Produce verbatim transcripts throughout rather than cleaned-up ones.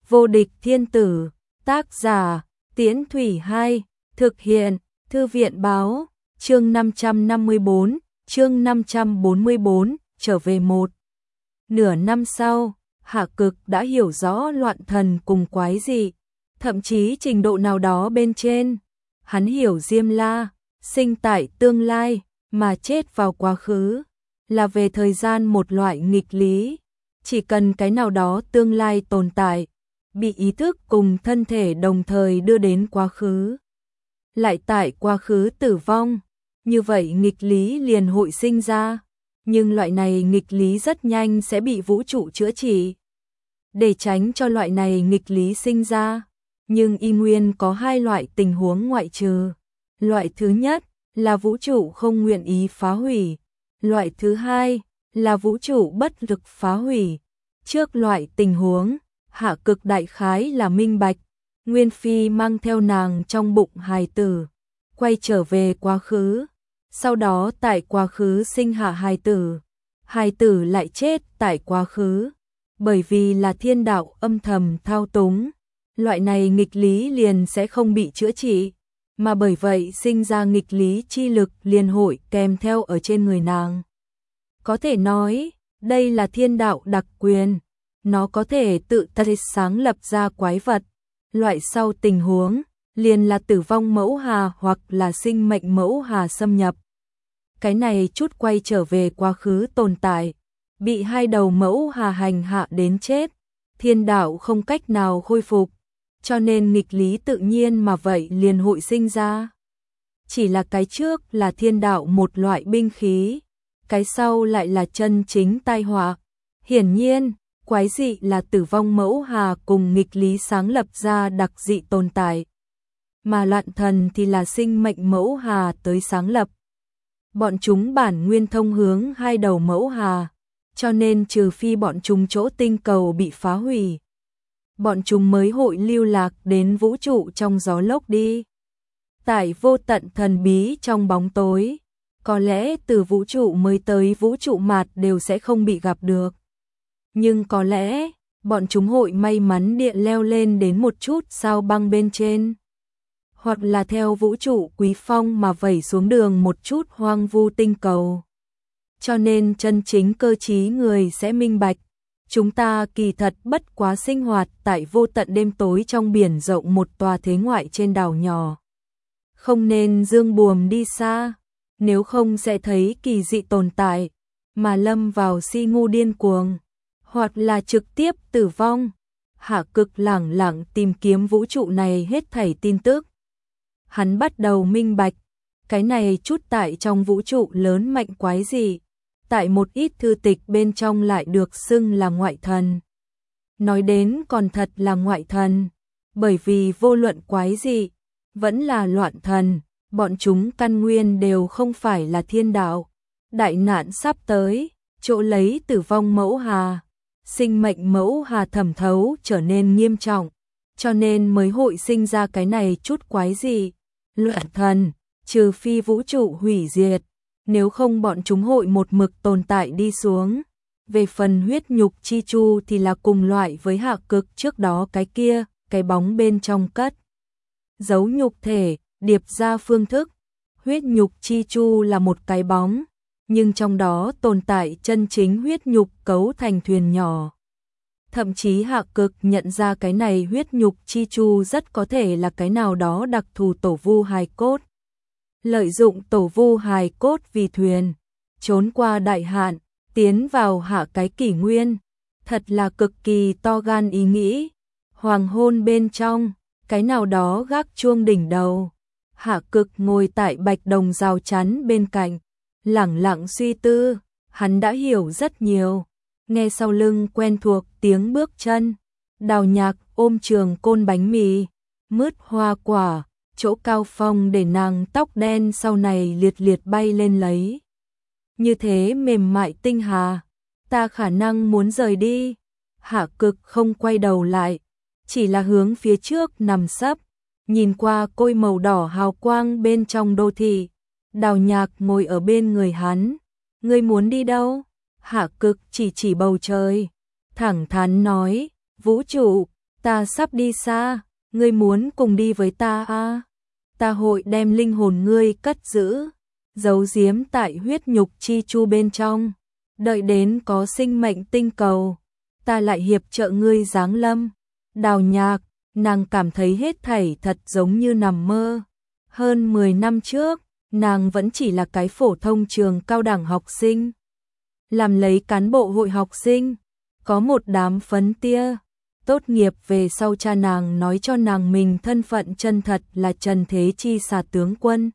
Vô địch thiên tử, tác giả, Tiễn Thủy Hai, thực hiện, Thư viện báo, chương năm trăm năm mươi bốn, chương năm trăm bốn mươi bốn, trở về một. Nửa năm sau, Hạ Cực đã hiểu rõ loạn thần cùng quái dị, thậm chí trình độ nào đó bên trên. Hắn hiểu Diêm La, sinh tại tương lai, mà chết vào quá khứ, là về thời gian một loại nghịch lý. Chỉ cần cái nào đó tương lai tồn tại, bị ý thức cùng thân thể đồng thời đưa đến quá khứ, lại tại quá khứ tử vong, như vậy nghịch lý liền hội sinh ra. Nhưng loại này nghịch lý rất nhanh sẽ bị vũ trụ chữa trị. Để tránh cho loại này nghịch lý sinh ra, nhưng y nguyên có hai loại tình huống ngoại trừ. Loại thứ nhất là vũ trụ không nguyện ý phá hủy, loại thứ hai là vũ trụ bất lực phá hủy. Trước loại tình huống, Hạ Cực đại khái là minh bạch, Nguyên Phi mang theo nàng trong bụng hài tử, quay trở về quá khứ, sau đó tại quá khứ sinh hạ hài tử, hài tử lại chết tại quá khứ, bởi vì là thiên đạo âm thầm thao túng, loại này nghịch lý liền sẽ không bị chữa trị, mà bởi vậy sinh ra nghịch lý chi lực liền hội kèm theo ở trên người nàng. Có thể nói, đây là thiên đạo đặc quyền, nó có thể tự tay sáng lập ra quái vật. Loại sau tình huống, liền là tử vong mẫu hà hoặc là sinh mệnh mẫu hà xâm nhập. Cái này chút quay trở về quá khứ tồn tại, bị hai đầu mẫu hà hành hạ đến chết, thiên đạo không cách nào khôi phục, cho nên nghịch lý tự nhiên mà vậy liền hội sinh ra. Chỉ là cái trước là thiên đạo một loại binh khí, cái sau lại là chân chính tai họa. Hiển nhiên, quái dị là tử vong mẫu hà cùng nghịch lý sáng lập ra đặc dị tồn tại, mà loạn thần thì là sinh mệnh mẫu hà tới sáng lập. Bọn chúng bản nguyên thông hướng hai đầu mẫu hà, cho nên trừ phi bọn chúng chỗ tinh cầu bị phá hủy, bọn chúng mới hội lưu lạc đến vũ trụ trong gió lốc đi. Tại vô tận thần bí trong bóng tối, có lẽ từ vũ trụ mới tới vũ trụ mạt đều sẽ không bị gặp được. Nhưng có lẽ, bọn chúng hội may mắn địa leo lên đến một chút sao băng bên trên, hoặc là theo vũ trụ quý phong mà vẩy xuống đường một chút hoang vu tinh cầu. Cho nên chân chính cơ trí người sẽ minh bạch, chúng ta kỳ thật bất quá sinh hoạt tại vô tận đêm tối trong biển rộng một tòa thế ngoại trên đảo nhỏ. Không nên dương buồm đi xa, nếu không sẽ thấy kỳ dị tồn tại, mà lâm vào si ngu điên cuồng, hoặc là trực tiếp tử vong. Hạ Cực lẳng lặng tìm kiếm vũ trụ này hết thảy tin tức. Hắn bắt đầu minh bạch, cái này chút tại trong vũ trụ lớn mạnh quái gì, tại một ít thư tịch bên trong lại được xưng là ngoại thần. Nói đến còn thật là ngoại thần, bởi vì vô luận quái gì, vẫn là loạn thần, bọn chúng căn nguyên đều không phải là thiên đạo. Đại nạn sắp tới, chỗ lấy tử vong mẫu hà, sinh mệnh mẫu hà thẩm thấu trở nên nghiêm trọng, cho nên mới hội sinh ra cái này chút quái gì. Loạn thần, trừ phi vũ trụ hủy diệt, nếu không bọn chúng hội một mực tồn tại đi xuống. Về phần huyết nhục chi chu thì là cùng loại với Hạ Cực trước đó cái kia, cái bóng bên trong cất giấu nhục thể, điệp ra phương thức. Huyết nhục chi chu là một cái bóng, nhưng trong đó tồn tại chân chính huyết nhục cấu thành thuyền nhỏ. Thậm chí Hạ Cực nhận ra cái này huyết nhục chi chu rất có thể là cái nào đó đặc thù tổ vu hài cốt. Lợi dụng tổ vu hài cốt vì thuyền, trốn qua đại hạn, tiến vào hạ cái kỷ nguyên. Thật là cực kỳ to gan ý nghĩ. Hoàng hôn bên trong, cái nào đó gác chuông đỉnh đầu. Hạ Cực ngồi tại bạch đồng rào chắn bên cạnh, lẳng lặng suy tư, hắn đã hiểu rất nhiều. Nghe sau lưng quen thuộc tiếng bước chân, Đào Nhạc ôm trường côn bánh mì, mứt hoa quả, chỗ cao phong để nàng tóc đen sau này liệt liệt bay lên lấy. Như thế mềm mại tinh hà, ta khả năng muốn rời đi. Hạ Cực không quay đầu lại, chỉ là hướng phía trước nằm sấp, nhìn qua côi màu đỏ hào quang bên trong đô thị. Đào Nhạc ngồi ở bên người hắn, ngươi muốn đi đâu? Hạ Cực chỉ chỉ bầu trời, thẳng thắn nói, vũ trụ, ta sắp đi xa, ngươi muốn cùng đi với ta à? Ta hội đem linh hồn ngươi cất giữ, giấu giếm tại huyết nhục chi chu bên trong, đợi đến có sinh mệnh tinh cầu, ta lại hiệp trợ ngươi giáng lâm. Đào Nhạc, nàng cảm thấy hết thảy thật giống như nằm mơ. Hơn mười năm trước, nàng vẫn chỉ là cái phổ thông trường cao đẳng học sinh, làm lấy cán bộ hội học sinh, có một đám phấn tia. Tốt nghiệp về sau cha nàng nói cho nàng mình thân phận chân thật là Trần Thế Chi xà tướng quân.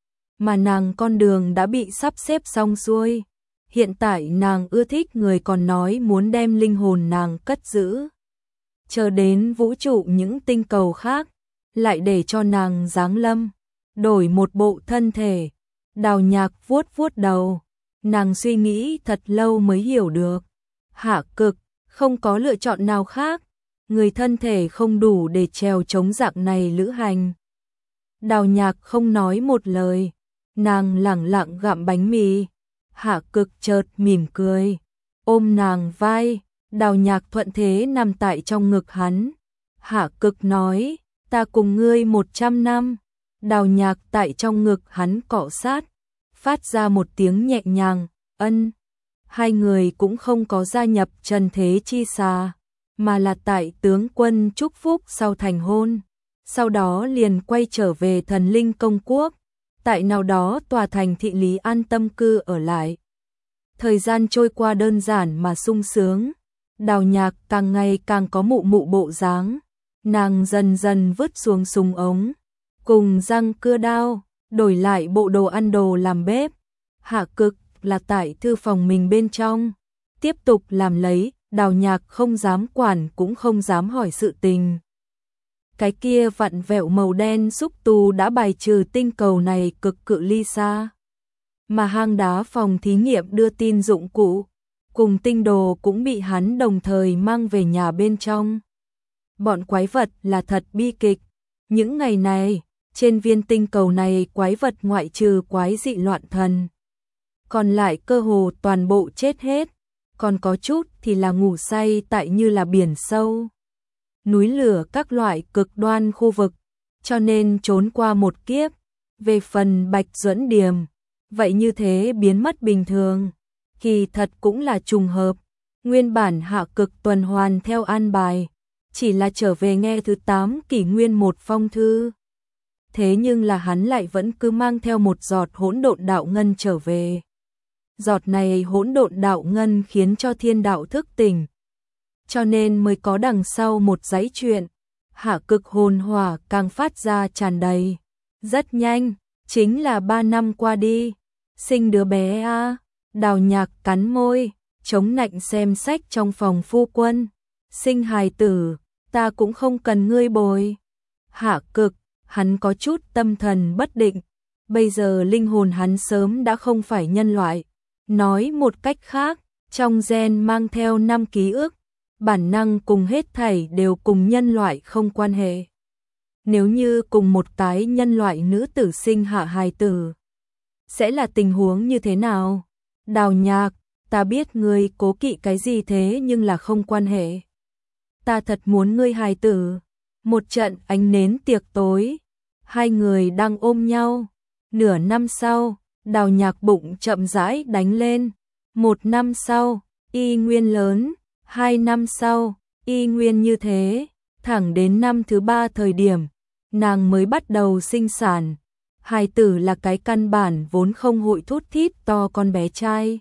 Mà nàng con đường đã bị sắp xếp xong xuôi. Hiện tại nàng ưa thích người còn nói muốn đem linh hồn nàng cất giữ, chờ đến vũ trụ những tinh cầu khác, lại để cho nàng giáng lâm, đổi một bộ thân thể. Đào Nhạc vuốt vuốt đầu, nàng suy nghĩ thật lâu mới hiểu được. Hạ Cực, không có lựa chọn nào khác, người thân thể không đủ để trèo chống dạng này lữ hành. Đào Nhạc không nói một lời, nàng lẳng lặng gặm bánh mì. Hạ Cực chợt mỉm cười, ôm nàng vai, Đào Nhạc thuận thế nằm tại trong ngực hắn. Hạ Cực nói, ta cùng ngươi một trăm năm. Đào Nhạc tại trong ngực hắn cọ sát, phát ra một tiếng nhẹ nhàng, ân. Hai người cũng không có gia nhập Trần Thế Chi xà, mà là tại tướng quân chúc phúc sau thành hôn. Sau đó liền quay trở về Thần Linh Công Quốc, tại nào đó tòa thành thị lý an tâm cư ở lại. Thời gian trôi qua đơn giản mà sung sướng. Đào Nhạc càng ngày càng có mụ mụ bộ dáng, nàng dần dần vứt xuống súng ống, cùng răng cưa đao, đổi lại bộ đồ ăn đồ làm bếp. Hạ Cực là tại thư phòng mình bên trong, tiếp tục làm lấy, Đào Nhạc không dám quản cũng không dám hỏi sự tình. Cái kia vặn vẹo màu đen xúc tu đã bài trừ tinh cầu này cực cự ly xa. Mà hang đá phòng thí nghiệm đưa tin dụng cụ, cùng tinh đồ cũng bị hắn đồng thời mang về nhà bên trong. Bọn quái vật là thật bi kịch. Những ngày này, trên viên tinh cầu này quái vật ngoại trừ quái dị loạn thần, còn lại cơ hồ toàn bộ chết hết, còn có chút thì là ngủ say tại như là biển sâu, núi lửa các loại cực đoan khu vực, cho nên trốn qua một kiếp. Về phần Bạch Duẫn Điềm, vậy như thế biến mất bình thường, kỳ thật cũng là trùng hợp. Nguyên bản Hạ Cực tuần hoàn theo an bài, chỉ là trở về nghe thứ tám kỷ nguyên một phong thư. Thế nhưng là hắn lại vẫn cứ mang theo một giọt hỗn độn đạo ngân trở về. Giọt này hỗn độn đạo ngân khiến cho thiên đạo thức tỉnh, cho nên mới có đằng sau một dãy chuyện. Hạ Cực hồn hỏa càng phát ra tràn đầy. Rất nhanh, chính là ba năm qua đi, sinh đứa bé a. À. Đào Nhạc cắn môi, chống nạnh xem sách trong phòng phu quân. Sinh hài tử, ta cũng không cần ngươi bồi. Hạ Cực, hắn có chút tâm thần bất định. Bây giờ linh hồn hắn sớm đã không phải nhân loại. Nói một cách khác, trong gen mang theo năm ký ức, bản năng cùng hết thảy đều cùng nhân loại không quan hệ. Nếu như cùng một cái nhân loại nữ tử sinh hạ hài tử, sẽ là tình huống như thế nào? Đào Nhạc, ta biết ngươi cố kỵ cái gì thế nhưng là không quan hệ. Ta thật muốn ngươi hài tử. Một trận ánh nến tiệc tối, hai người đang ôm nhau. Nửa năm sau, Đào Nhạc bụng chậm rãi đánh lên. Một năm sau, y nguyên lớn. Hai năm sau, y nguyên như thế. Thẳng đến năm thứ ba thời điểm, nàng mới bắt đầu sinh sản. Hài tử là cái căn bản vốn không hội thút thít to con bé trai.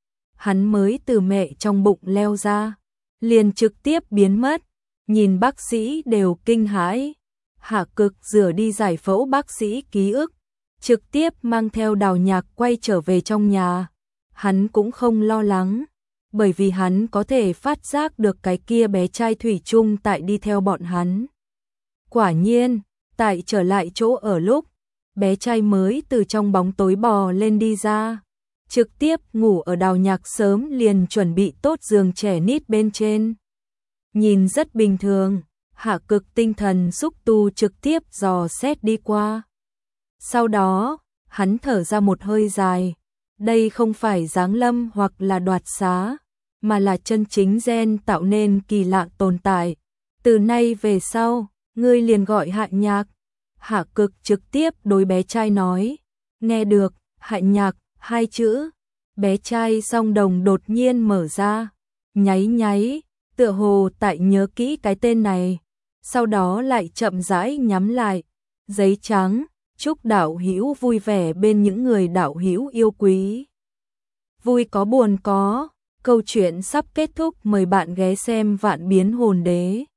Hắn mới từ mẹ trong bụng leo ra, liền trực tiếp biến mất. Nhìn bác sĩ đều kinh hãi. Hạ Cực rửa đi giải phẫu bác sĩ ký ức, trực tiếp mang theo Đào Nhạc quay trở về trong nhà. Hắn cũng không lo lắng, bởi vì hắn có thể phát giác được cái kia bé trai thủy chung tại đi theo bọn hắn. Quả nhiên, tại trở lại chỗ ở lúc, bé trai mới từ trong bóng tối bò lên đi ra, trực tiếp ngủ ở Đào Nhạc sớm liền chuẩn bị tốt giường trẻ nít bên trên. Nhìn rất bình thường, Hạ Cực tinh thần xúc tu trực tiếp dò xét đi qua. Sau đó, hắn thở ra một hơi dài. Đây không phải giáng lâm hoặc là đoạt xá, mà là chân chính gen tạo nên kỳ lạ tồn tại. Từ nay về sau, ngươi liền gọi Hạ Nhạc. Hạ Cực trực tiếp đối bé trai nói. Nghe được, Hạ Nhạc, hai chữ. Bé trai song đồng đột nhiên mở ra. Nháy nháy, tựa hồ tại nhớ kỹ cái tên này. Sau đó lại chậm rãi nhắm lại. Giấy trắng, chúc đạo hữu vui vẻ bên những người đạo hữu yêu quý. Vui có buồn có. Câu chuyện sắp kết thúc, mời bạn ghé xem Vạn Biến Hồn Đế.